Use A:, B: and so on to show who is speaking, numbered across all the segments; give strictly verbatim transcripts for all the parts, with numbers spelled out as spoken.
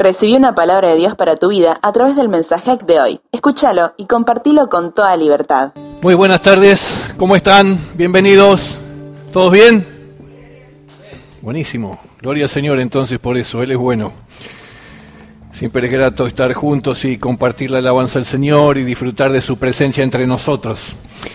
A: Recibí una palabra de Dios para tu vida a través del mensaje de hoy. Escúchalo y compartilo con toda libertad.
B: Muy buenas tardes, ¿cómo están? Bienvenidos. ¿Todos bien? Buenísimo. Gloria al Señor entonces por eso, Él es bueno. Siempre es grato estar juntos y compartir la alabanza al Señor y disfrutar de su presencia entre nosotros.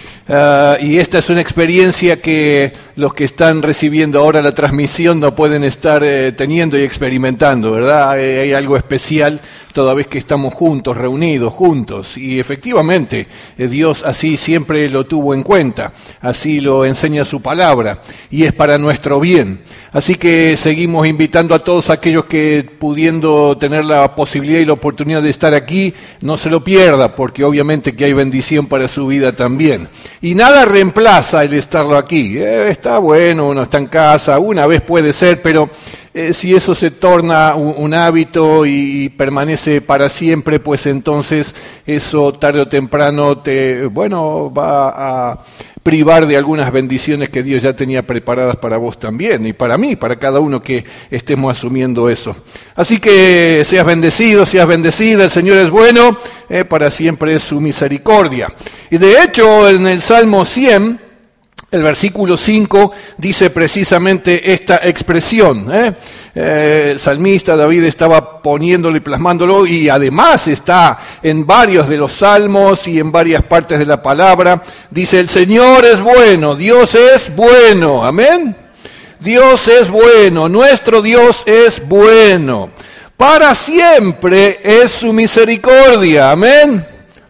B: Uh, y esta es una experiencia que los que están recibiendo ahora la transmisión no pueden estar eh, teniendo y experimentando, ¿verdad? Hay, hay algo especial toda vez que estamos juntos, reunidos, juntos. Y efectivamente, eh, Dios así siempre lo tuvo en cuenta, así lo enseña su palabra, y es para nuestro bien. Así que seguimos invitando a todos aquellos que, pudiendo tener la posibilidad y la oportunidad de estar aquí, no se lo pierda, porque obviamente que hay bendición para su vida también. Y nada reemplaza el estarlo aquí. Eh, está bueno, uno está en casa, una vez puede ser, pero eh, si eso se torna un, un hábito y, y permanece para siempre, pues entonces eso tarde o temprano te, bueno, va a privar de algunas bendiciones que Dios ya tenía preparadas para vos también, y para mí, para cada uno que estemos asumiendo eso. Así que seas bendecido, seas bendecida, el Señor es bueno, eh, para siempre es su misericordia. Y de hecho, en el Salmo cien, el versículo cinco dice precisamente esta expresión. ¿eh? Eh, el salmista David estaba poniéndolo y plasmándolo, y además está en varios de los salmos y en varias partes de la palabra. Dice, el Señor es bueno, Dios es bueno, amén. Dios es bueno, nuestro Dios es bueno. Para siempre es su misericordia, amén.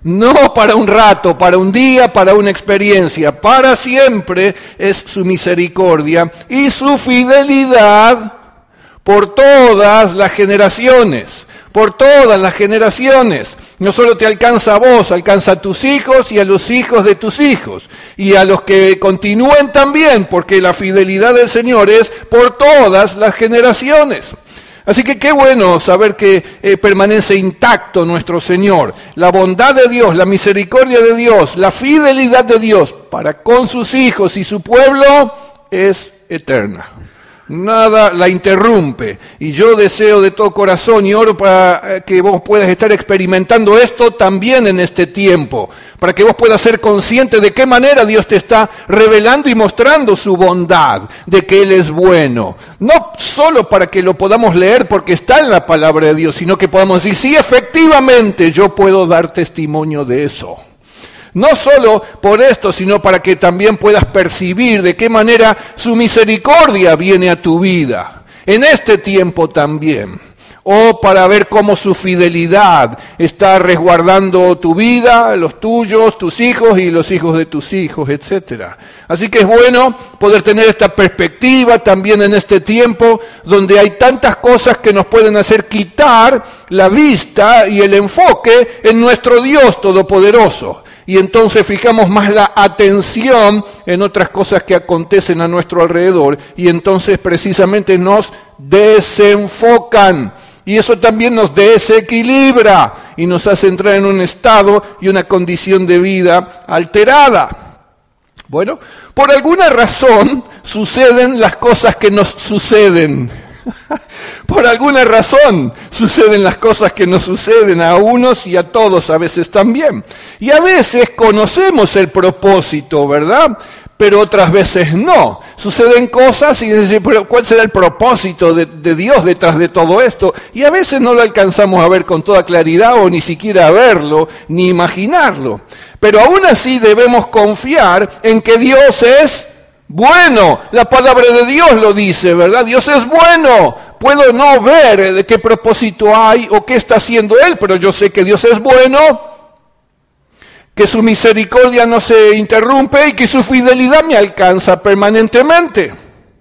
B: No para un rato, para un día, para una experiencia. Para siempre es su misericordia y su fidelidad por todas las generaciones. Por todas las generaciones. No solo te alcanza a vos, alcanza a tus hijos y a los hijos de tus hijos. Y a los que continúen también, porque la fidelidad del Señor es por todas las generaciones. Así que qué bueno saber que eh, permanece intacto nuestro Señor. La bondad de Dios, la misericordia de Dios, la fidelidad de Dios para con sus hijos y su pueblo es eterna. Nada la interrumpe. Y yo deseo de todo corazón y oro para que vos puedas estar experimentando esto también en este tiempo. Para que vos puedas ser consciente de qué manera Dios te está revelando y mostrando su bondad, de que Él es bueno. No solo para que lo podamos leer porque está en la palabra de Dios, sino que podamos decir, sí, efectivamente yo puedo dar testimonio de eso. No solo por esto, sino para que también puedas percibir de qué manera su misericordia viene a tu vida, en este tiempo también. O para ver cómo su fidelidad está resguardando tu vida, los tuyos, tus hijos y los hijos de tus hijos, etcétera. Así que es bueno poder tener esta perspectiva también en este tiempo donde hay tantas cosas que nos pueden hacer quitar la vista y el enfoque en nuestro Dios Todopoderoso. Y entonces fijamos más la atención en otras cosas que acontecen a nuestro alrededor y entonces precisamente nos desenfocan. Y eso también nos desequilibra y nos hace entrar en un estado y una condición de vida alterada. Bueno, por alguna razón suceden las cosas que nos suceden. Por alguna razón suceden las cosas que nos suceden a unos y a todos a veces también. Y a veces conocemos el propósito, ¿verdad? Pero otras veces no. Suceden cosas y dicen, pero ¿cuál será el propósito de, de Dios detrás de todo esto? Y a veces no lo alcanzamos a ver con toda claridad o ni siquiera a verlo, ni imaginarlo. Pero aún así debemos confiar en que Dios es bueno. La palabra de Dios lo dice, ¿verdad? Dios es bueno. Puedo no ver de qué propósito hay o qué está haciendo Él, pero yo sé que Dios es bueno, que su misericordia no se interrumpe y que su fidelidad me alcanza permanentemente.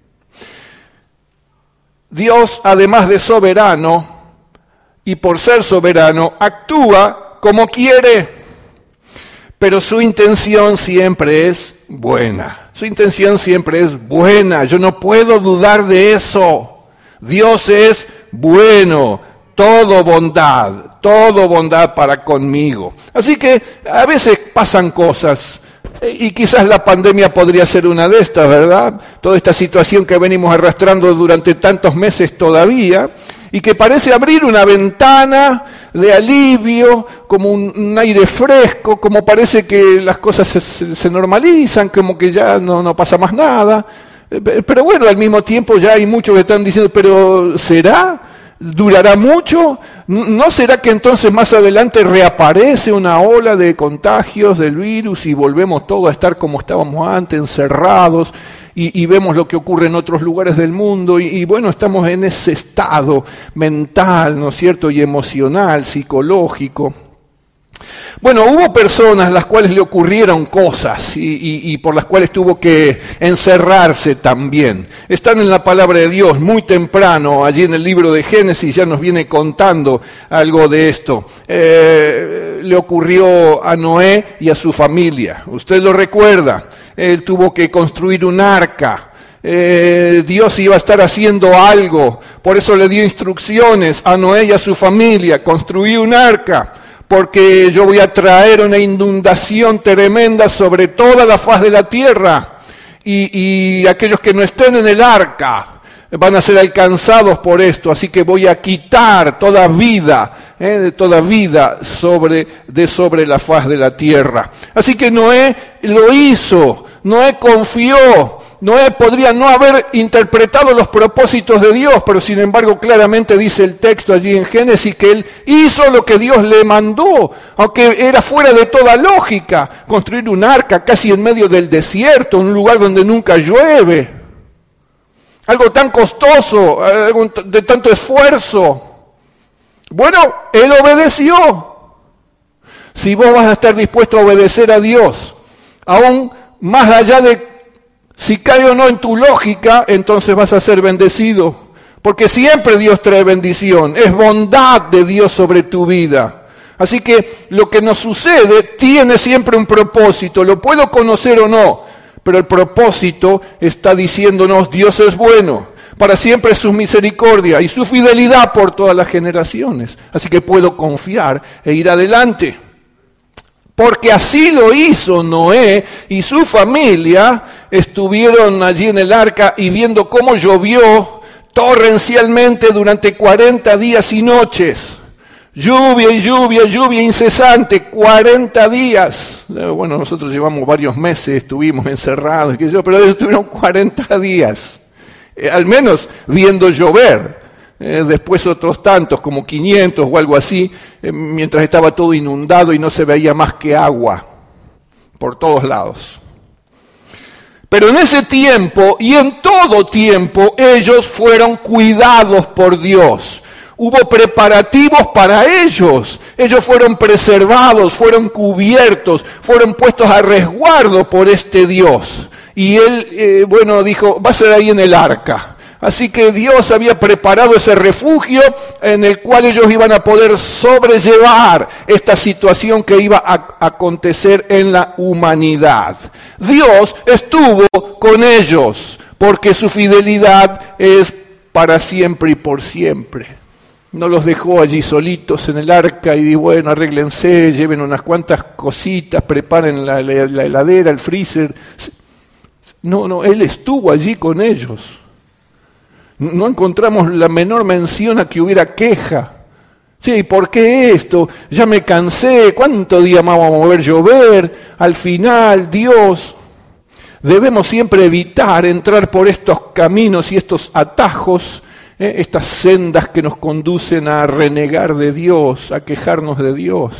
B: Dios, además de soberano, y por ser soberano, actúa como quiere, pero su intención siempre es buena. Su intención siempre es buena, yo no puedo dudar de eso. Dios es bueno, todo bondad, todo bondad para conmigo. Así que a veces pasan cosas, y quizás la pandemia podría ser una de estas, ¿verdad? Toda esta situación que venimos arrastrando durante tantos meses todavía, y que parece abrir una ventana de alivio, como un, un aire fresco, como parece que las cosas se, se, se normalizan, como que ya no, no pasa más nada. Pero bueno, al mismo tiempo ya hay muchos que están diciendo, ¿pero será? ¿Durará mucho? ¿No será que entonces más adelante reaparece una ola de contagios del virus y volvemos todos a estar como estábamos antes, encerrados, y, y vemos lo que ocurre en otros lugares del mundo? Y, y bueno, estamos en ese estado mental, ¿no es cierto?, y emocional, psicológico. Bueno, hubo personas a las cuales le ocurrieron cosas y, y, y por las cuales tuvo que encerrarse también. Están en la palabra de Dios muy temprano, allí en el libro de Génesis ya nos viene contando algo de esto. Eh, le ocurrió a Noé y a su familia. Usted lo recuerda, él tuvo que construir un arca. Eh, Dios iba a estar haciendo algo, por eso le dio instrucciones a Noé y a su familia: construí un arca, porque yo voy a traer una inundación tremenda sobre toda la faz de la tierra, y, y aquellos que no estén en el arca van a ser alcanzados por esto, así que voy a quitar toda vida, eh, de toda vida sobre, de sobre la faz de la tierra. Así que Noé lo hizo, Noé confió. Noé podría no haber interpretado los propósitos de Dios, pero sin embargo claramente dice el texto allí en Génesis que él hizo lo que Dios le mandó, aunque era fuera de toda lógica, construir un arca casi en medio del desierto, un lugar donde nunca llueve, algo tan costoso, algo de tanto esfuerzo. Bueno, él obedeció. Si vos vas a estar dispuesto a obedecer a Dios, aún más allá de si cae o no en tu lógica, entonces vas a ser bendecido. Porque siempre Dios trae bendición. Es bondad de Dios sobre tu vida. Así que lo que nos sucede tiene siempre un propósito. Lo puedo conocer o no, pero el propósito está diciéndonos: Dios es bueno. Para siempre es su misericordia y su fidelidad por todas las generaciones. Así que puedo confiar e ir adelante. Porque así lo hizo Noé y su familia. Estuvieron allí en el arca y viendo cómo llovió torrencialmente durante cuarenta días y noches. Lluvia y lluvia, lluvia incesante, cuarenta días. Bueno, nosotros llevamos varios meses, estuvimos encerrados, qué sé yo, pero ellos estuvieron cuarenta días, eh, al menos viendo llover. Eh, después otros tantos, como quinientos o algo así, eh, mientras estaba todo inundado y no se veía más que agua por todos lados. Pero en ese tiempo y en todo tiempo ellos fueron cuidados por Dios. Hubo preparativos para ellos. Ellos fueron preservados, fueron cubiertos, fueron puestos a resguardo por este Dios. Y él, eh, bueno, dijo, va a ser ahí en el arca. Así que Dios había preparado ese refugio en el cual ellos iban a poder sobrellevar esta situación que iba a acontecer en la humanidad. Dios estuvo con ellos porque su fidelidad es para siempre y por siempre. No los dejó allí solitos en el arca y dijo, bueno, arréglense, lleven unas cuantas cositas, preparen la, la, la heladera, el freezer. No, no, Él estuvo allí con ellos. No encontramos la menor mención a que hubiera queja. Sí, ¿por qué esto? Ya me cansé, ¿cuánto día más vamos a ver llover? Al final, Dios, debemos siempre evitar entrar por estos caminos y estos atajos, eh, estas sendas que nos conducen a renegar de Dios, a quejarnos de Dios.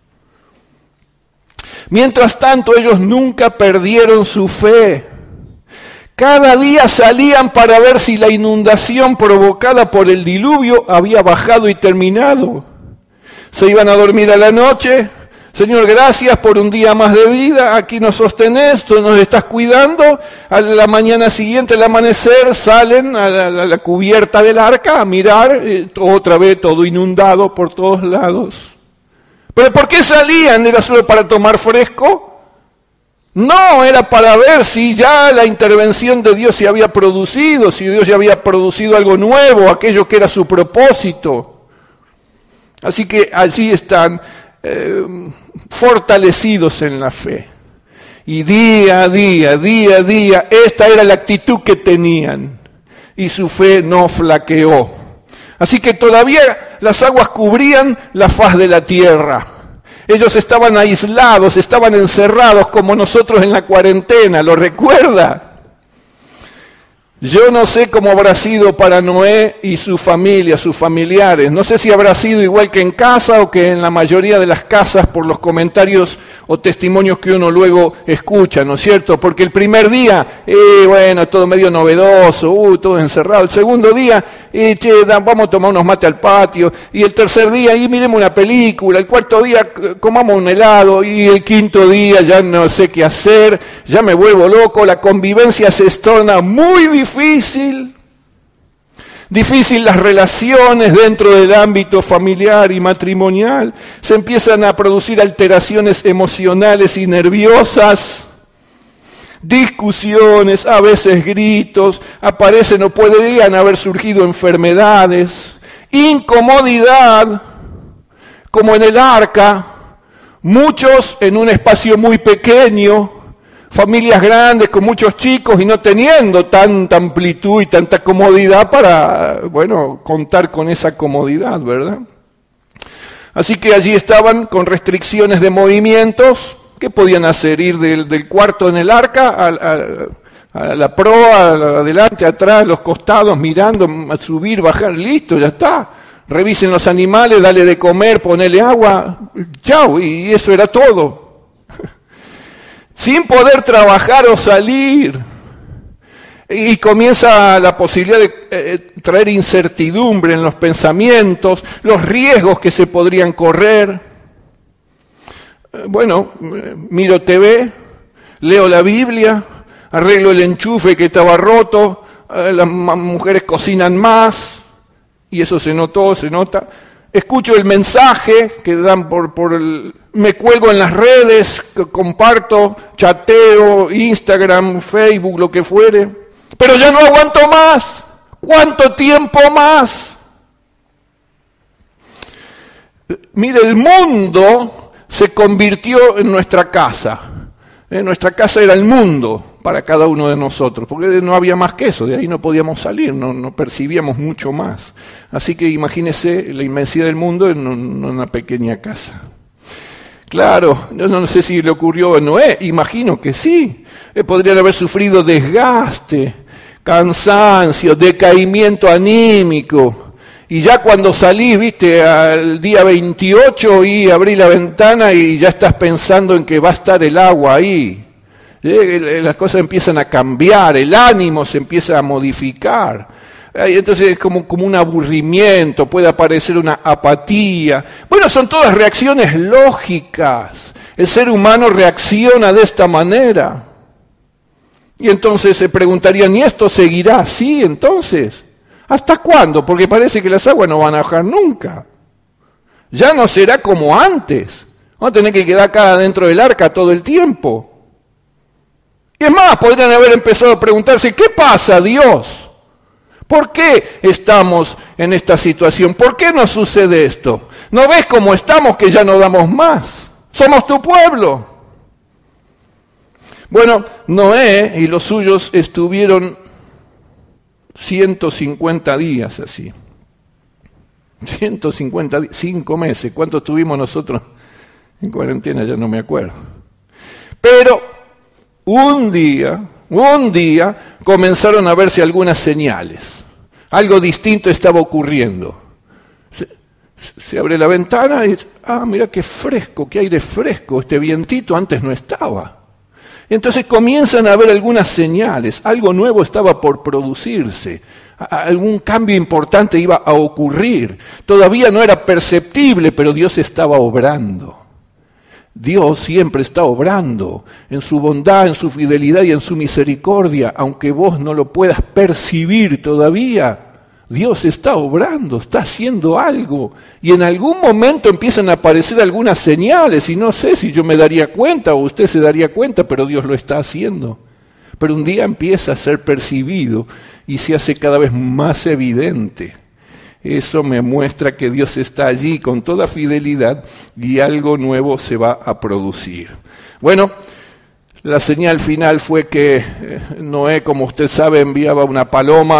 B: Mientras tanto, ellos nunca perdieron su fe. Cada día salían para ver si la inundación provocada por el diluvio había bajado y terminado. Se iban a dormir a la noche. Señor, gracias por un día más de vida. Aquí nos sostenés, tú nos estás cuidando. A la mañana siguiente, al amanecer, salen a la, a la cubierta del arca a mirar. Eh, otra vez todo inundado por todos lados. ¿Pero por qué salían? ¿Era solo para tomar fresco? No, era para ver si ya la intervención de Dios se había producido, si Dios ya había producido algo nuevo, aquello que era su propósito. Así que allí están eh, fortalecidos en la fe. Y día a día, día a día, esta era la actitud que tenían. Y su fe no flaqueó. Así que todavía las aguas cubrían la faz de la tierra. Ellos estaban aislados, estaban encerrados como nosotros en la cuarentena, ¿lo recuerda? Yo no sé cómo habrá sido para Noé y su familia, sus familiares. No sé si habrá sido igual que en casa o que en la mayoría de las casas por los comentarios o testimonios que uno luego escucha, ¿no es cierto? Porque el primer día, eh, bueno, todo medio novedoso, uh, todo encerrado. El segundo día, eh, che, da, vamos a tomar unos mates al patio. Y el tercer día, y miremos una película. El cuarto día, comamos un helado. Y el quinto día, ya no sé qué hacer, ya me vuelvo loco. La convivencia se torna muy difícil. Difícil, difícil las relaciones dentro del ámbito familiar y matrimonial. Se empiezan a producir alteraciones emocionales y nerviosas, discusiones, a veces gritos, aparecen o podrían haber surgido enfermedades, incomodidad, como en el arca, muchos en un espacio muy pequeño, familias grandes con muchos chicos y no teniendo tanta amplitud y tanta comodidad para, bueno, contar con esa comodidad, ¿verdad? Así que allí estaban con restricciones de movimientos. ¿Qué podían hacer? Ir del, del cuarto en el arca a, a, a la proa, adelante, atrás, los costados, mirando, a subir, bajar, listo, ya está. Revisen los animales, dale de comer, ponele agua, chao, y eso era todo. Sin poder trabajar o salir. Y comienza la posibilidad de eh, traer incertidumbre en los pensamientos, los riesgos que se podrían correr. Eh, bueno, miro T V, leo la Biblia, arreglo el enchufe que estaba roto, eh, las mujeres cocinan más, y eso se notó, se nota. Escucho el mensaje que dan por, por el... Me cuelgo en las redes, comparto, chateo, Instagram, Facebook, lo que fuere. Pero ya no aguanto más. ¿Cuánto tiempo más? Mire, el mundo se convirtió en nuestra casa. Eh, nuestra casa era el mundo para cada uno de nosotros, porque no había más que eso, de ahí no podíamos salir, no, no percibíamos mucho más. Así que imagínese la inmensidad del mundo en una pequeña casa. Claro, no, no sé si le ocurrió a Noé, imagino que sí. Eh, podrían haber sufrido desgaste, cansancio, decaimiento anímico. Y ya cuando salí, viste, al día veintiocho y abrí la ventana y ya estás pensando en que va a estar el agua ahí. Eh, las cosas empiezan a cambiar, el ánimo se empieza a modificar. Entonces es como, como un aburrimiento, puede aparecer una apatía. Bueno, son todas reacciones lógicas. El ser humano reacciona de esta manera. Y entonces se preguntarían, ¿y esto seguirá así entonces? ¿Hasta cuándo? Porque parece que las aguas no van a bajar nunca. Ya no será como antes. Vamos a tener que quedar acá dentro del arca todo el tiempo. Y es más, podrían haber empezado a preguntarse, ¿qué pasa, Dios? ¿Por qué estamos en esta situación? ¿Por qué nos sucede esto? ¿No ves cómo estamos que ya no damos más? Somos tu pueblo. Bueno, Noé y los suyos estuvieron ciento cincuenta días así. ciento cincuenta días, cinco meses. ¿Cuánto tuvimos nosotros en cuarentena? Ya no me acuerdo. Pero un día, un día comenzaron a verse algunas señales. Algo distinto estaba ocurriendo. Se, se abre la ventana y dice, ah, mira qué fresco, qué aire fresco, este vientito antes no estaba. Entonces comienzan a haber algunas señales, algo nuevo estaba por producirse, algún cambio importante iba a ocurrir. Todavía no era perceptible, pero Dios estaba obrando. Dios siempre está obrando en su bondad, en su fidelidad y en su misericordia, aunque vos no lo puedas percibir todavía. Dios está obrando, está haciendo algo, y en algún momento empiezan a aparecer algunas señales, y no sé si yo me daría cuenta o usted se daría cuenta, pero Dios lo está haciendo. Pero un día empieza a ser percibido y se hace cada vez más evidente. Eso me muestra que Dios está allí con toda fidelidad y algo nuevo se va a producir. Bueno, la señal final fue que Noé, como usted sabe, enviaba una paloma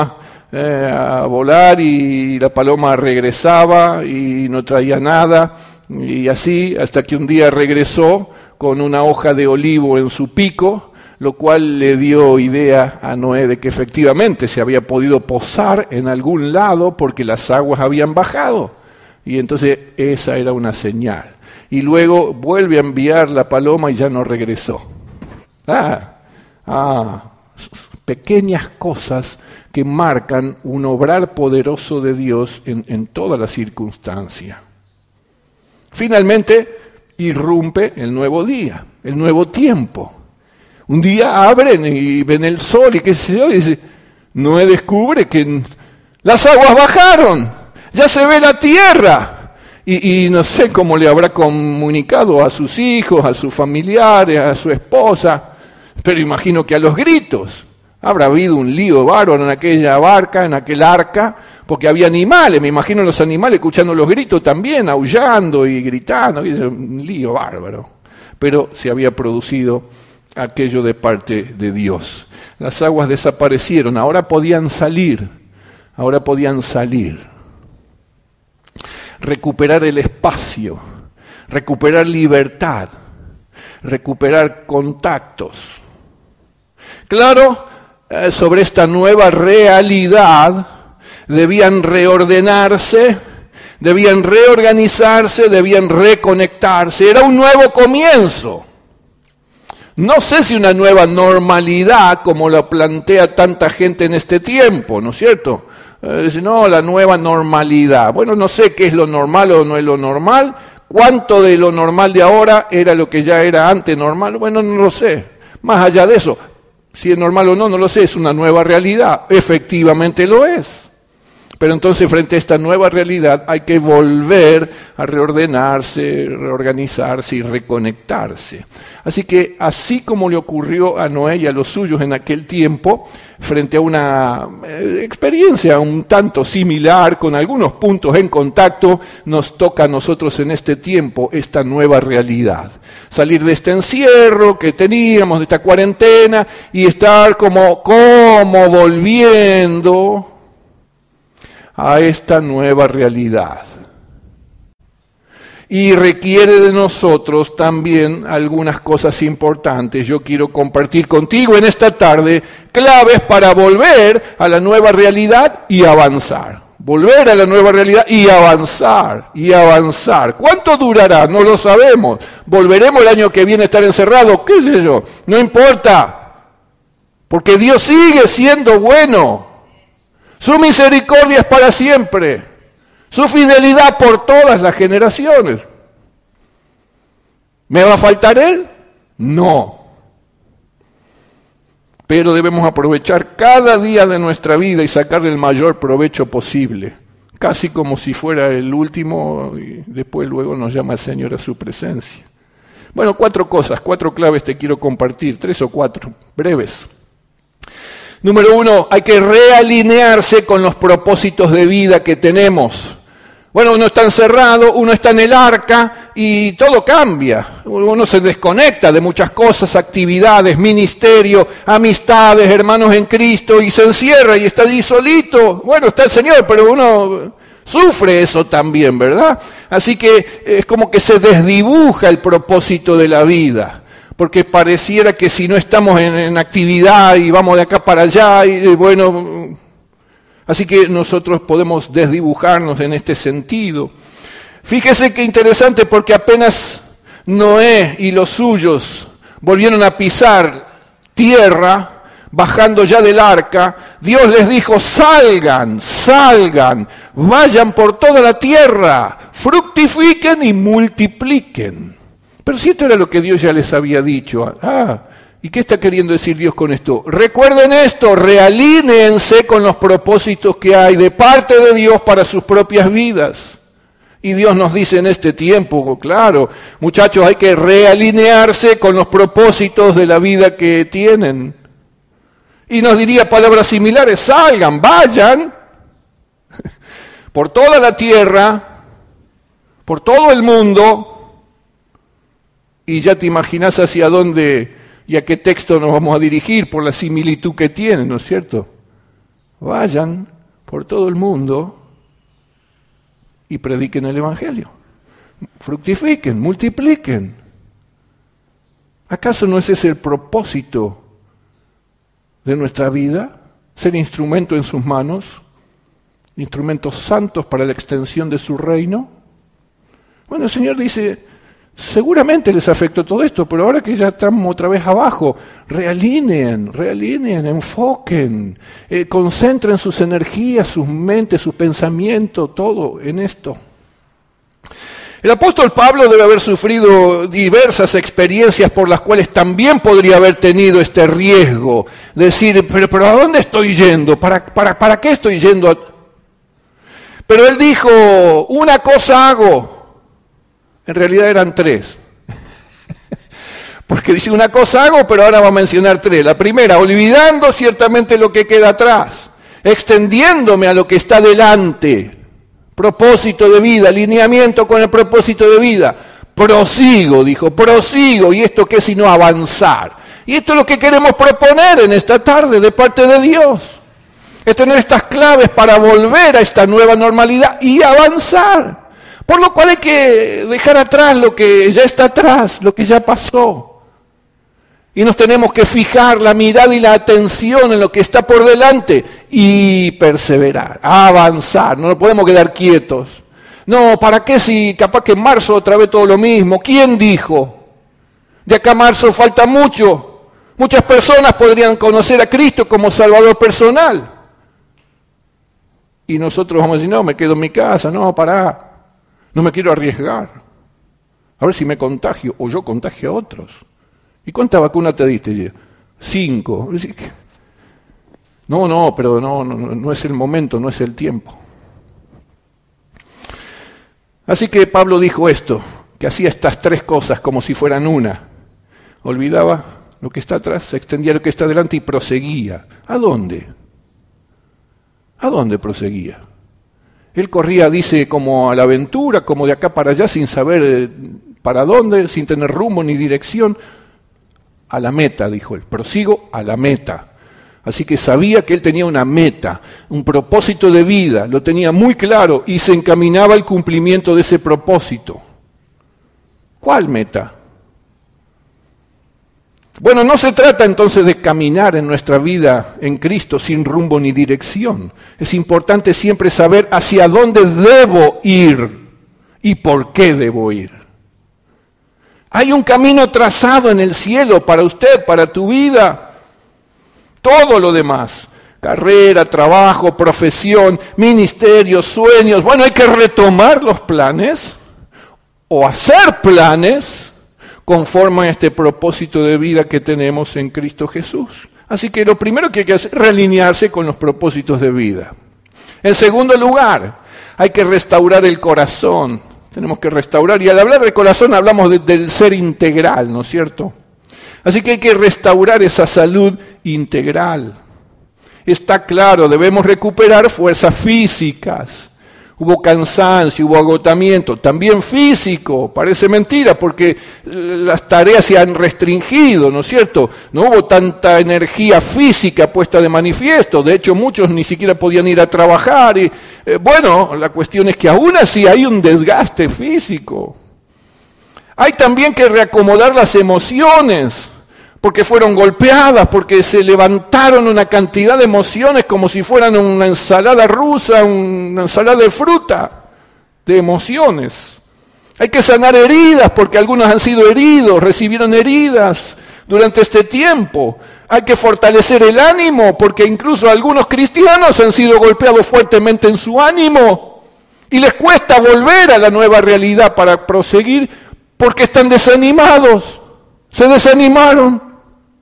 B: eh, a volar y la paloma regresaba y no traía nada, y así hasta que un día regresó con una hoja de olivo en su pico, lo cual le dio idea a Noé de que efectivamente se había podido posar en algún lado porque las aguas habían bajado. Y entonces esa era una señal. Y luego vuelve a enviar la paloma y ya no regresó. Ah, ah, pequeñas cosas que marcan un obrar poderoso de Dios en, en toda la circunstancia. Finalmente irrumpe el nuevo día, el nuevo tiempo. Un día abren y ven el sol y qué sé yo, y dice, Noé descubre que las aguas bajaron, ya se ve la tierra. Y, y no sé cómo le habrá comunicado a sus hijos, a sus familiares, a su esposa, pero imagino que a los gritos. Habrá habido un lío bárbaro en aquella barca, en aquel arca, porque había animales, me imagino los animales escuchando los gritos también, aullando y gritando, y un lío bárbaro. Pero se había producido aquello de parte de Dios. Las aguas desaparecieron, ahora podían salir, ahora podían salir. Recuperar el espacio, recuperar libertad, recuperar contactos. Claro, eh, sobre esta nueva realidad debían reordenarse, debían reorganizarse, debían reconectarse. Era un nuevo comienzo. No sé si una nueva normalidad, como la plantea tanta gente en este tiempo, ¿no es cierto? Eh, dice, no, la nueva normalidad. Bueno, no sé qué es lo normal o no es lo normal. ¿Cuánto de lo normal de ahora era lo que ya era antes normal? Bueno, no lo sé. Más allá de eso, si es normal o no, no lo sé. Es una nueva realidad. Efectivamente lo es. Pero entonces frente a esta nueva realidad hay que volver a reordenarse, reorganizarse y reconectarse. Así que así como le ocurrió a Noé y a los suyos en aquel tiempo, frente a una eh, experiencia un tanto similar, con algunos puntos en contacto, nos toca a nosotros en este tiempo esta nueva realidad. Salir de este encierro que teníamos, de esta cuarentena, y estar como, como volviendo a esta nueva realidad. Y requiere de nosotros también algunas cosas importantes. Yo quiero compartir contigo en esta tarde claves para volver a la nueva realidad y avanzar. Volver a la nueva realidad y avanzar, y avanzar. ¿Cuánto durará? No lo sabemos. ¿Volveremos el año que viene a estar encerrados? ¿Qué sé yo? No importa. Porque Dios sigue siendo bueno. Su misericordia es para siempre. Su fidelidad por todas las generaciones. ¿Me va a faltar Él? No. Pero debemos aprovechar cada día de nuestra vida y sacarle el mayor provecho posible. Casi como si fuera el último y después luego nos llama el Señor a su presencia. Bueno, cuatro cosas, cuatro claves te quiero compartir, tres o cuatro, breves. Número uno, hay que realinearse con los propósitos de vida que tenemos. Bueno, uno está encerrado, uno está en el arca y todo cambia. Uno se desconecta de muchas cosas, actividades, ministerio, amistades, hermanos en Cristo, y se encierra y está allí solito. Bueno, está el Señor, pero uno sufre eso también, ¿verdad? Así que es como que se desdibuja el propósito de la vida. Porque pareciera que si no estamos en, en actividad y vamos de acá para allá, y, y bueno, así que nosotros podemos desdibujarnos en este sentido. Fíjese qué interesante, porque apenas Noé y los suyos volvieron a pisar tierra, bajando ya del arca, Dios les dijo, salgan, salgan, vayan por toda la tierra, fructifiquen y multipliquen. Pero si esto era lo que Dios ya les había dicho. Ah, ¿y qué está queriendo decir Dios con esto? Recuerden esto, realíneense con los propósitos que hay de parte de Dios para sus propias vidas. Y Dios nos dice en este tiempo, claro, muchachos, hay que realinearse con los propósitos de la vida que tienen. Y nos diría palabras similares, salgan, vayan, por toda la tierra, por todo el mundo. Y ya te imaginas hacia dónde y a qué texto nos vamos a dirigir por la similitud que tiene, ¿no es cierto? Vayan, por todo el mundo y prediquen el Evangelio. Fructifiquen, multipliquen. ¿Acaso no es ese el propósito de nuestra vida? Ser instrumento en sus manos, instrumentos santos para la extensión de su reino. Bueno, el Señor dice, seguramente les afectó todo esto, pero ahora que ya estamos otra vez abajo, realineen, realineen, enfoquen, eh, concentren sus energías, sus mentes, sus pensamientos, todo en esto. El apóstol Pablo debe haber sufrido diversas experiencias por las cuales también podría haber tenido este riesgo. De decir, pero, pero ¿a dónde estoy yendo? ¿Para, para, ¿Para qué estoy yendo? A... Pero él dijo, una cosa hago. En realidad eran tres. Porque dice, una cosa hago, pero ahora va a mencionar tres. La primera, olvidando ciertamente lo que queda atrás, extendiéndome a lo que está delante. Propósito de vida, alineamiento con el propósito de vida. Prosigo, dijo, prosigo. ¿Y esto qué es sino avanzar? Y esto es lo que queremos proponer en esta tarde de parte de Dios. Es tener estas claves para volver a esta nueva normalidad y avanzar. Por lo cual hay que dejar atrás lo que ya está atrás, lo que ya pasó. Y nos tenemos que fijar la mirada y la atención en lo que está por delante y perseverar, avanzar. No nos podemos quedar quietos. No, ¿para qué si capaz que en marzo otra vez todo lo mismo? ¿Quién dijo? De acá a marzo falta mucho. Muchas personas podrían conocer a Cristo como Salvador personal. Y nosotros vamos a decir, no, me quedo en mi casa, no, pará. No me quiero arriesgar. A ver si me contagio o yo contagio a otros. ¿Y cuántas vacunas te diste? Cinco. No, no, pero no, no, no es el momento, no es el tiempo. Así que Pablo dijo esto, que hacía estas tres cosas como si fueran una. Olvidaba lo que está atrás, se extendía lo que está delante y proseguía. ¿A dónde? ¿A dónde proseguía? Él corría, dice, como a la aventura, como de acá para allá, sin saber para dónde, sin tener rumbo ni dirección. A la meta, dijo él, prosigo a la meta. Así que sabía que él tenía una meta, un propósito de vida, lo tenía muy claro y se encaminaba al cumplimiento de ese propósito. ¿Cuál meta? Bueno, no se trata entonces de caminar en nuestra vida en Cristo sin rumbo ni dirección. Es importante siempre saber hacia dónde debo ir y por qué debo ir. Hay un camino trazado en el cielo para usted, para tu vida. Todo lo demás, carrera, trabajo, profesión, ministerio, sueños. Bueno, hay que retomar los planes o hacer planes conforme a este propósito de vida que tenemos en Cristo Jesús. Así que lo primero que hay que hacer es realinearse con los propósitos de vida. En segundo lugar, hay que restaurar el corazón. Tenemos que restaurar, y al hablar de corazón hablamos de, del ser integral, ¿no es cierto? Así que hay que restaurar esa salud integral. Está claro, debemos recuperar fuerzas físicas. Hubo cansancio, hubo agotamiento, también físico. Parece mentira porque las tareas se han restringido, ¿no es cierto? No hubo tanta energía física puesta de manifiesto. De hecho, muchos ni siquiera podían ir a trabajar. Y, eh, bueno, la cuestión es que aún así hay un desgaste físico. Hay también que reacomodar las emociones, porque fueron golpeadas, porque se levantaron una cantidad de emociones como si fueran una ensalada rusa, una ensalada de fruta, de emociones. Hay que sanar heridas, porque algunos han sido heridos, recibieron heridas durante este tiempo. Hay que fortalecer el ánimo, porque incluso algunos cristianos han sido golpeados fuertemente en su ánimo, y les cuesta volver a la nueva realidad para proseguir, porque están desanimados, se desanimaron.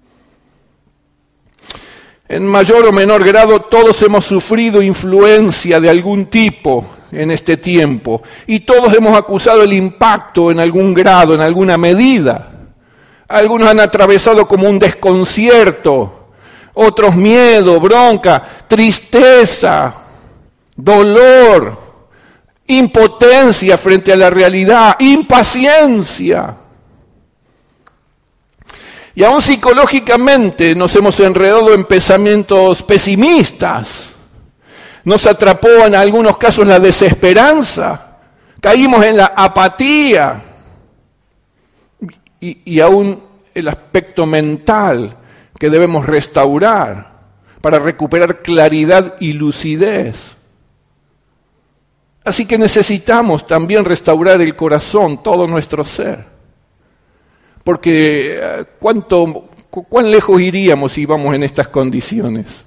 B: En mayor o menor grado, todos hemos sufrido influencia de algún tipo en este tiempo y todos hemos acusado el impacto en algún grado, en alguna medida. Algunos han atravesado como un desconcierto, otros miedo, bronca, tristeza, dolor, impotencia frente a la realidad, impaciencia. Y aún psicológicamente nos hemos enredado en pensamientos pesimistas, Nos atrapó en algunos casos la desesperanza. Caímos en la apatía. Y, y aún el aspecto mental que debemos restaurar para recuperar claridad y lucidez. Así que necesitamos también restaurar el corazón, todo nuestro ser. Porque ¿cuánto, cuán lejos iríamos si íbamos en estas condiciones?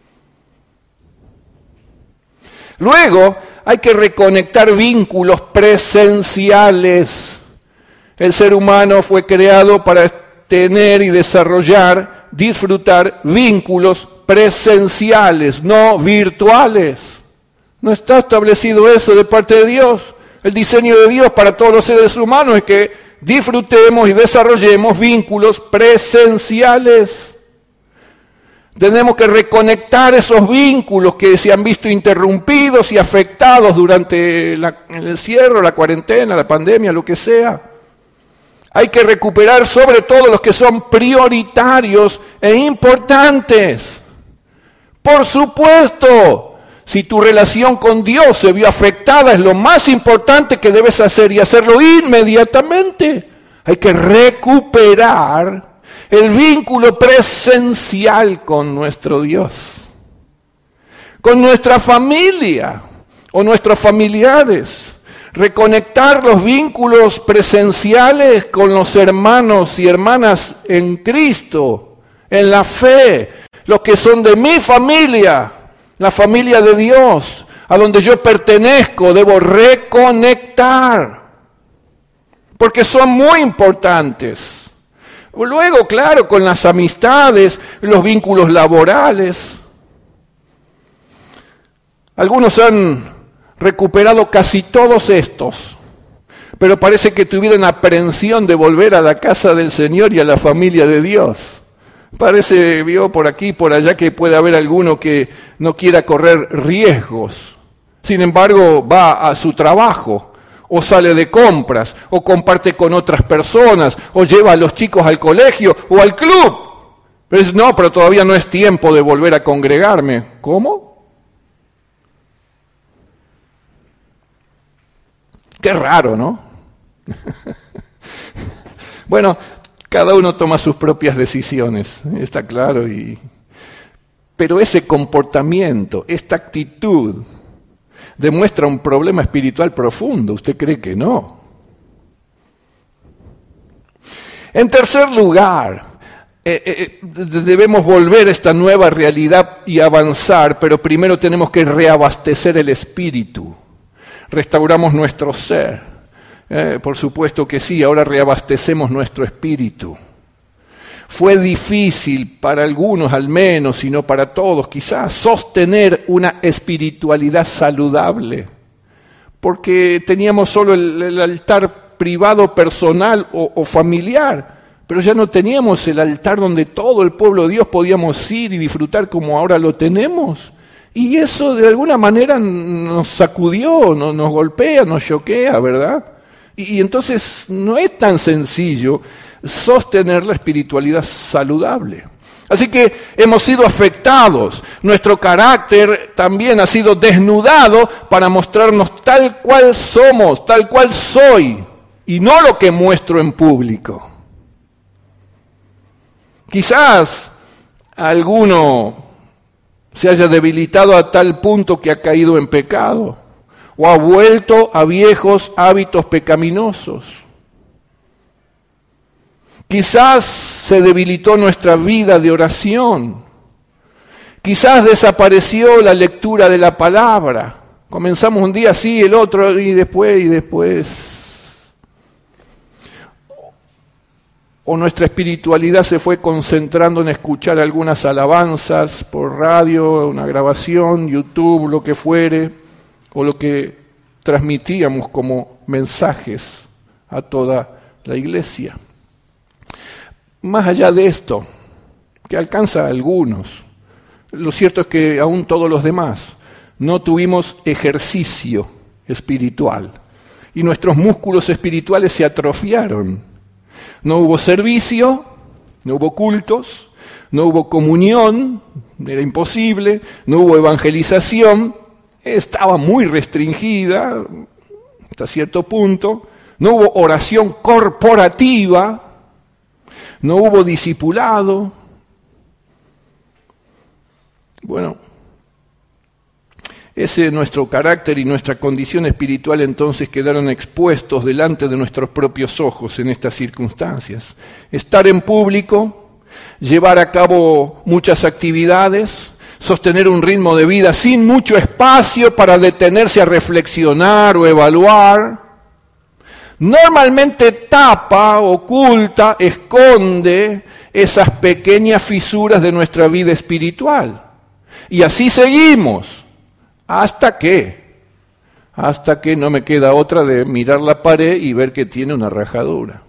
B: Luego hay que reconectar vínculos presenciales. El ser humano fue creado para tener y desarrollar, disfrutar vínculos presenciales, no virtuales. No está establecido eso de parte de Dios. El diseño de Dios para todos los seres humanos es que disfrutemos y desarrollemos vínculos presenciales. Tenemos que reconectar esos vínculos que se han visto interrumpidos y afectados durante la, el encierro, la cuarentena, la pandemia, lo que sea. Hay que recuperar sobre todo los que son prioritarios e importantes. Por supuesto, si tu relación con Dios se vio afectada, es lo más importante que debes hacer y hacerlo inmediatamente. Hay que recuperar el vínculo presencial con nuestro Dios, con nuestra familia o nuestros familiares. Reconectar los vínculos presenciales con los hermanos y hermanas en Cristo, en la fe, los que son de mi familia, la familia de Dios, a donde yo pertenezco, debo reconectar, porque son muy importantes. Luego, claro, con las amistades, los vínculos laborales. Algunos han recuperado casi todos estos, pero parece que tuvieron aprehensión de volver a la casa del Señor y a la familia de Dios. Parece, vio por aquí, por allá, que puede haber alguno que no quiera correr riesgos. Sin embargo, va a su trabajo, o sale de compras, o comparte con otras personas, o lleva a los chicos al colegio o al club. Pero es, no, pero todavía no es tiempo de volver a congregarme. ¿Cómo? Qué raro, ¿no? Bueno, cada uno toma sus propias decisiones, está claro. Y... Pero ese comportamiento, esta actitud, demuestra un problema espiritual profundo. ¿Usted cree que no? En tercer lugar, eh, eh, debemos volver a esta nueva realidad y avanzar, pero primero tenemos que reabastecer el espíritu. Restauramos nuestro ser. Eh, por supuesto que sí, ahora reabastecemos nuestro espíritu. Fue difícil para algunos al menos, si no para todos quizás, sostener una espiritualidad saludable, porque teníamos solo el, el altar privado, personal o, o familiar, pero ya no teníamos el altar donde todo el pueblo de Dios podíamos ir y disfrutar como ahora lo tenemos. Y eso de alguna manera nos sacudió, nos, nos golpea, nos choquea, ¿verdad? Y, y entonces no es tan sencillo sostener la espiritualidad saludable. Así que hemos sido afectados, nuestro carácter también ha sido desnudado para mostrarnos tal cual somos, tal cual soy, y no lo que muestro en público. Quizás alguno se haya debilitado a tal punto que ha caído en pecado, o ha vuelto a viejos hábitos pecaminosos. Quizás se debilitó nuestra vida de oración. Quizás desapareció la lectura de la palabra. Comenzamos un día así, el otro, y después, y después. O nuestra espiritualidad se fue concentrando en escuchar algunas alabanzas por radio, una grabación, YouTube, lo que fuere, o lo que transmitíamos como mensajes a toda la iglesia. Más allá de esto, que alcanza a algunos, lo cierto es que aún todos los demás no tuvimos ejercicio espiritual y nuestros músculos espirituales se atrofiaron. No hubo servicio, no hubo cultos, no hubo comunión, era imposible, no hubo evangelización estaba muy restringida hasta cierto punto. No hubo oración corporativa, no hubo discipulado. Bueno, ese nuestro carácter y nuestra condición espiritual entonces quedaron expuestos delante de nuestros propios ojos en estas circunstancias. Estar en público, llevar a cabo muchas actividades, sostener un ritmo de vida sin mucho espacio para detenerse a reflexionar o evaluar, normalmente tapa, oculta, esconde esas pequeñas fisuras de nuestra vida espiritual. Y así seguimos. ¿Hasta qué? Hasta que no me queda otra de mirar la pared y ver que tiene una rajadura.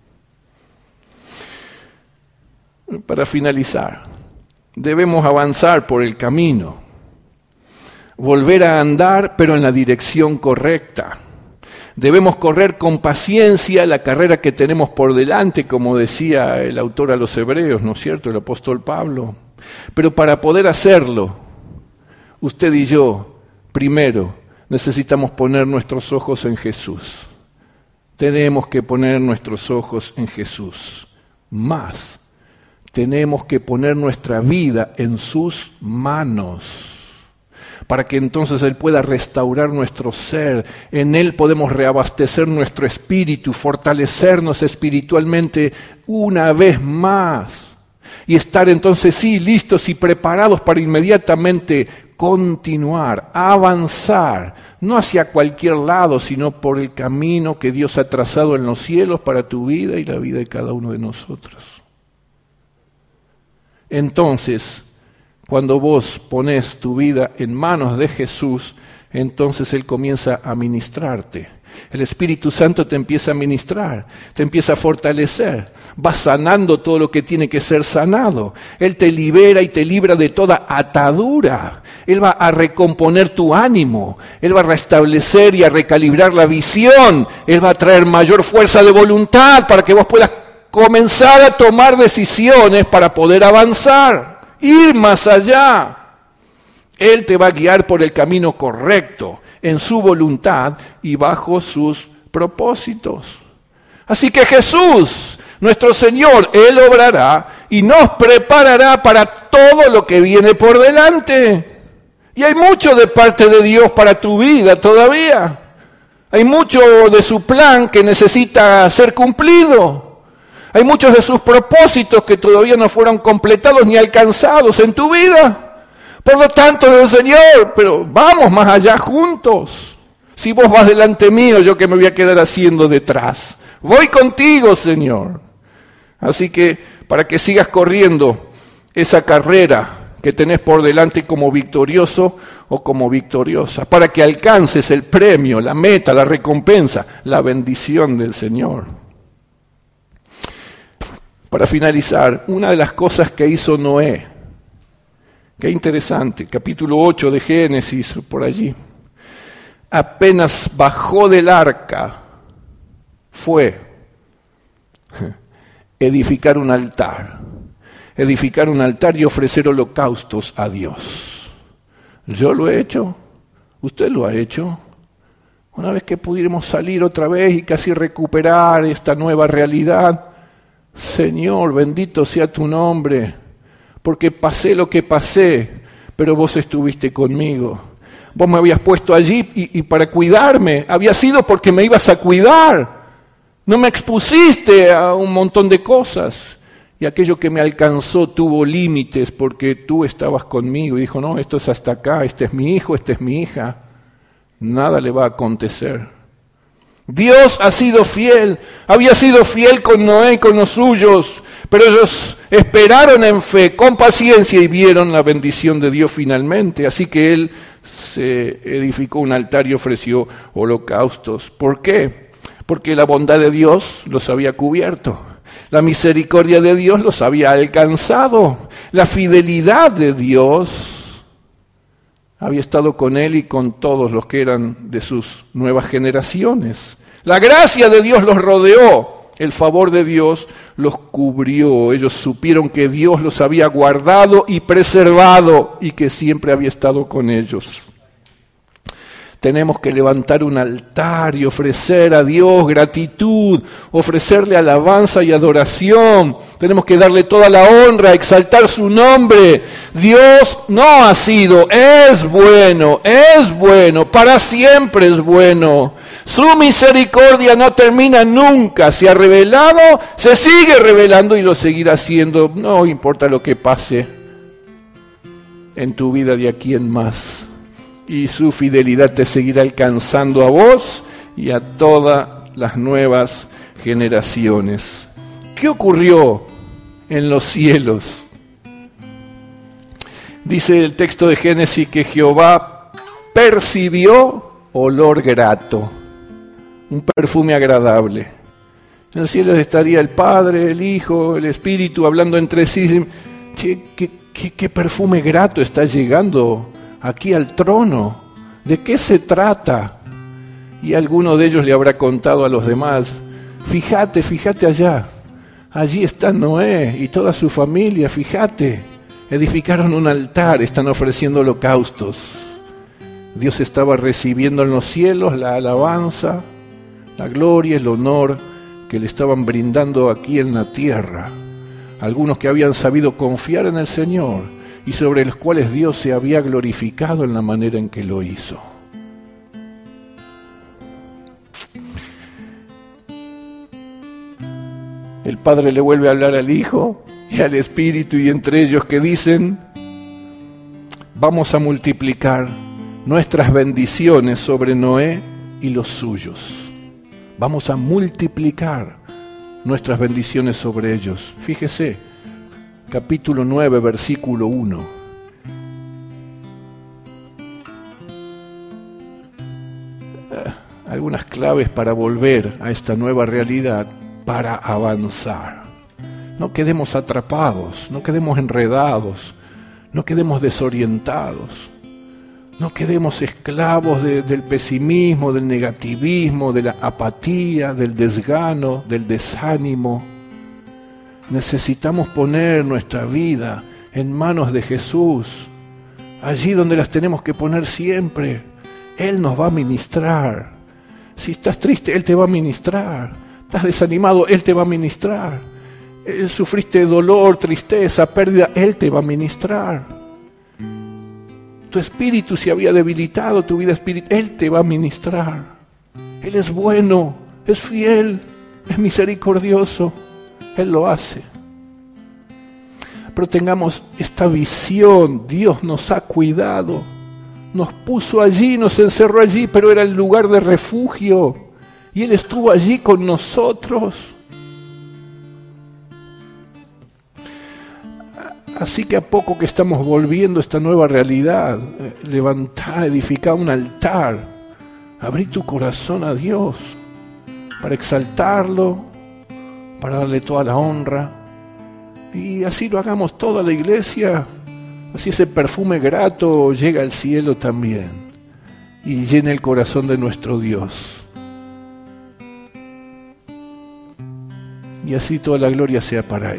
B: Para finalizar, debemos avanzar por el camino, volver a andar, pero en la dirección correcta. Debemos correr con paciencia la carrera que tenemos por delante, como decía el autor a los Hebreos, ¿no es cierto?, el apóstol Pablo. Pero para poder hacerlo, usted y yo, primero, necesitamos poner nuestros ojos en Jesús. Tenemos que poner nuestros ojos en Jesús. Más, tenemos que poner nuestra vida en sus manos, para que entonces Él pueda restaurar nuestro ser. En Él podemos reabastecer nuestro espíritu, fortalecernos espiritualmente una vez más, y estar entonces sí listos y preparados para inmediatamente continuar, avanzar, no hacia cualquier lado, sino por el camino que Dios ha trazado en los cielos para tu vida y la vida de cada uno de nosotros. Entonces, cuando vos ponés tu vida en manos de Jesús, entonces Él comienza a ministrarte. El Espíritu Santo te empieza a ministrar, te empieza a fortalecer, va sanando todo lo que tiene que ser sanado. Él te libera y te libra de toda atadura. Él va a recomponer tu ánimo, Él va a restablecer y a recalibrar la visión. Él va a traer mayor fuerza de voluntad para que vos puedas comenzar a tomar decisiones para poder avanzar, ir más allá. Él te va a guiar por el camino correcto, en su voluntad y bajo sus propósitos. Así que Jesús, nuestro Señor, Él obrará y nos preparará para todo lo que viene por delante. Y hay mucho de parte de Dios para tu vida todavía. Hay mucho de su plan que necesita ser cumplido. Hay muchos de sus propósitos que todavía no fueron completados ni alcanzados en tu vida. Por lo tanto, del Señor, pero vamos más allá juntos. Si vos vas delante mío, yo que me voy a quedar haciendo detrás. Voy contigo, Señor. Así que, para que sigas corriendo esa carrera que tenés por delante como victorioso o como victoriosa, para que alcances el premio, la meta, la recompensa, la bendición del Señor. Para finalizar, una de las cosas que hizo Noé, qué interesante, capítulo ocho de Génesis, por allí. Apenas bajó del arca, fue edificar un altar. Edificar un altar y ofrecer holocaustos a Dios. Yo lo he hecho, usted lo ha hecho. Una vez que pudiéramos salir otra vez y casi recuperar esta nueva realidad, Señor, bendito sea tu nombre, porque pasé lo que pasé, pero vos estuviste conmigo. Vos me habías puesto allí y, y para cuidarme, había sido porque me ibas a cuidar. No me expusiste a un montón de cosas. Y aquello que me alcanzó tuvo límites porque tú estabas conmigo. Y dijo, no, esto es hasta acá, este es mi hijo, esta es mi hija. Nada le va a acontecer. Dios ha sido fiel, había sido fiel con Noé y con los suyos, pero ellos esperaron en fe, con paciencia, y vieron la bendición de Dios finalmente. Así que él se edificó un altar y ofreció holocaustos. ¿Por qué? Porque la bondad de Dios los había cubierto, la misericordia de Dios los había alcanzado, la fidelidad de Dios había estado con él y con todos los que eran de sus nuevas generaciones. La gracia de Dios los rodeó, el favor de Dios los cubrió. Ellos supieron que Dios los había guardado y preservado y que siempre había estado con ellos. tenemos que levantar un altar y ofrecer a Dios gratitud, ofrecerle alabanza y adoración. Tenemos que darle toda la honra, exaltar su nombre. Dios no ha sido, es bueno, es bueno, para siempre es bueno. Su misericordia no termina nunca, se ha revelado, se sigue revelando y lo seguirá haciendo, no importa lo que pase en tu vida de aquí en más. Y su fidelidad te seguirá alcanzando a vos y a todas las nuevas generaciones. ¿Qué ocurrió en los cielos? Dice el texto de Génesis que Jehová percibió olor grato, un perfume agradable. En los cielos estaría el Padre, el Hijo, el Espíritu hablando entre sí. Che, ¿qué, qué, qué perfume grato está llegando aquí al trono? ¿De qué se trata? Y alguno de ellos le habrá contado a los demás: fíjate, fíjate allá, allí está Noé y toda su familia, fíjate, edificaron un altar, están ofreciendo holocaustos. Dios estaba recibiendo en los cielos la alabanza, la gloria, el honor que le estaban brindando aquí en la tierra. Algunos que habían sabido confiar en el Señor y sobre los cuales Dios se había glorificado en la manera en que lo hizo. El Padre le vuelve a hablar al Hijo y al Espíritu, y entre ellos que dicen: vamos a multiplicar nuestras bendiciones sobre Noé y los suyos. Vamos a multiplicar nuestras bendiciones sobre ellos. Fíjese, capítulo nueve, versículo uno. Eh, algunas claves para volver a esta nueva realidad, para avanzar. No quedemos atrapados, no quedemos enredados, no quedemos desorientados. No quedemos esclavos de, del pesimismo, del negativismo, de la apatía, del desgano, del desánimo. Necesitamos poner nuestra vida en manos de Jesús, allí donde las tenemos que poner siempre. Él nos va a ministrar. Si estás triste, Él te va a ministrar. Estás desanimado, Él te va a ministrar. Eh, sufriste dolor, tristeza, pérdida, Él te va a ministrar. Tu espíritu se había debilitado, tu vida espiritual, Él te va a ministrar. Él es bueno, es fiel, es misericordioso. Él lo hace. Pero tengamos esta visión. Dios nos ha cuidado, nos puso allí, nos encerró allí, pero era el lugar de refugio. Y Él estuvo allí con nosotros. Así que a poco que estamos volviendo a esta nueva realidad, levantá, edificá un altar, abrí tu corazón a Dios para exaltarlo, para darle toda la honra, y así lo hagamos toda la iglesia. Así ese perfume grato llega al cielo también y llena el corazón de nuestro Dios. Y así toda la gloria sea para Él.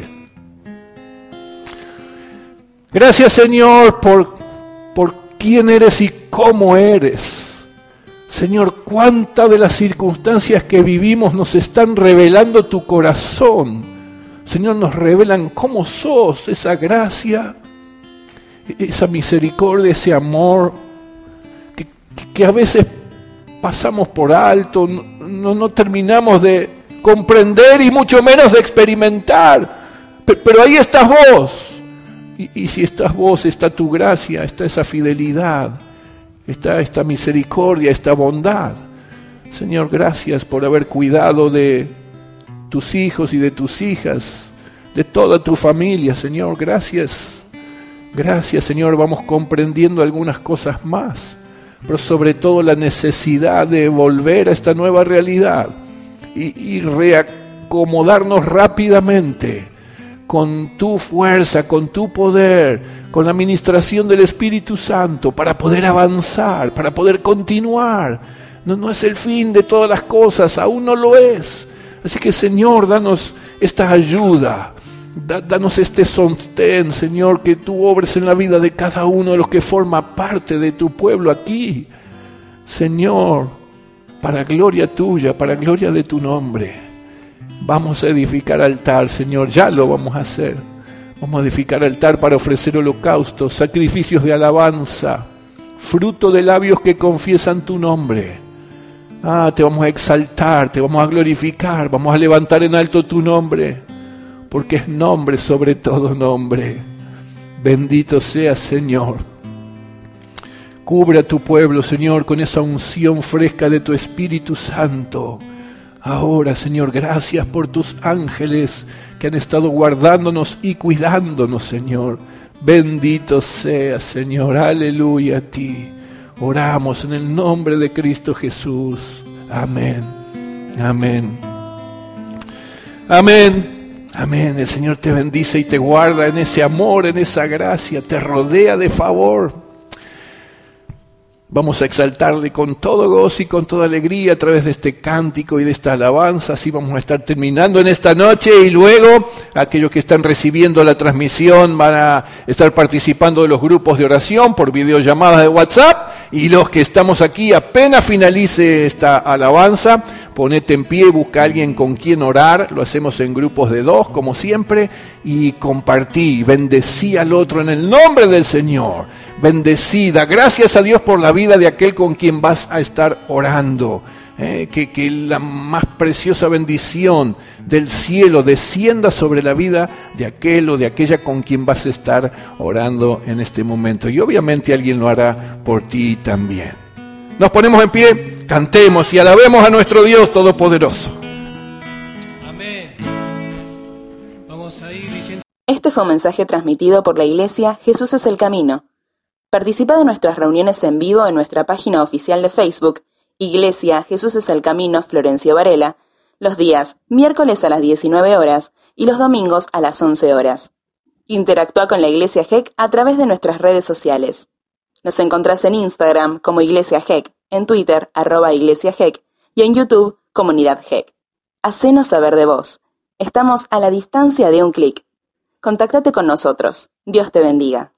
B: Gracias, Señor, por, por quién eres y cómo eres. Señor, cuántas de las circunstancias que vivimos nos están revelando tu corazón. Señor, nos revelan cómo sos, esa gracia, esa misericordia, ese amor, que, que a veces pasamos por alto, no, no terminamos de comprender y mucho menos de experimentar. Pero, pero ahí estás vos. Y, y si estás vos, está tu gracia, está esa fidelidad, está esta misericordia, esta bondad. Señor, gracias por haber cuidado de tus hijos y de tus hijas, de toda tu familia, Señor. Gracias, gracias, Señor. Vamos comprendiendo algunas cosas más, pero sobre todo la necesidad de volver a esta nueva realidad y, y reacomodarnos rápidamente con tu fuerza, con tu poder, con la administración del Espíritu Santo, para poder avanzar, para poder continuar. No, no es el fin de todas las cosas, aún no lo es. Así que, Señor, danos esta ayuda, da, danos este sostén, Señor, que tú obres en la vida de cada uno de los que forma parte de tu pueblo aquí. Señor, para gloria tuya, para gloria de tu nombre, vamos a edificar altar, Señor, ya lo vamos a hacer. Vamos a edificar altar para ofrecer holocaustos, sacrificios de alabanza, fruto de labios que confiesan tu nombre. Ah, te vamos a exaltar, te vamos a glorificar, vamos a levantar en alto tu nombre, porque es nombre sobre todo nombre. Bendito seas, Señor. Cubre a tu pueblo, Señor, con esa unción fresca de tu Espíritu Santo. Ahora, Señor, gracias por tus ángeles que han estado guardándonos y cuidándonos, Señor. Bendito seas, Señor. Aleluya a ti. Oramos en el nombre de Cristo Jesús. Amén. Amén. Amén. Amén. El Señor te bendice y te guarda en ese amor, en esa gracia. Te rodea de favor. Vamos a exaltarle con todo gozo y con toda alegría a través de este cántico y de esta alabanza. Así vamos a estar terminando en esta noche, y luego aquellos que están recibiendo la transmisión van a estar participando de los grupos de oración por videollamadas de WhatsApp, y los que estamos aquí, apenas finalice esta alabanza, ponete en pie, busca a alguien con quien orar. Lo hacemos en grupos de dos, como siempre, y compartí, bendecí al otro en el nombre del Señor. Bendecida, gracias a Dios por la vida de aquel con quien vas a estar orando. Eh, que, que la más preciosa bendición del cielo descienda sobre la vida de aquel o de aquella con quien vas a estar orando en este momento. Y obviamente alguien lo hará por ti también. Nos ponemos en pie, cantemos y alabemos a nuestro Dios Todopoderoso.
C: Amén. Vamos a ir diciendo.
A: Este fue un mensaje transmitido por la Iglesia Jesús es el Camino. Participa de nuestras reuniones en vivo en nuestra página oficial de Facebook, Iglesia Jesús es el Camino Florencio Varela, los días miércoles a las diecinueve horas y los domingos a las once horas. Interactúa con la Iglesia G E C a través de nuestras redes sociales. Nos encontrás en Instagram como Iglesia G E C, en Twitter, arroba Iglesia G E C, y en YouTube, Comunidad G E C. Hacenos saber de vos. Estamos a la distancia de un clic. Contáctate con nosotros. Dios te bendiga.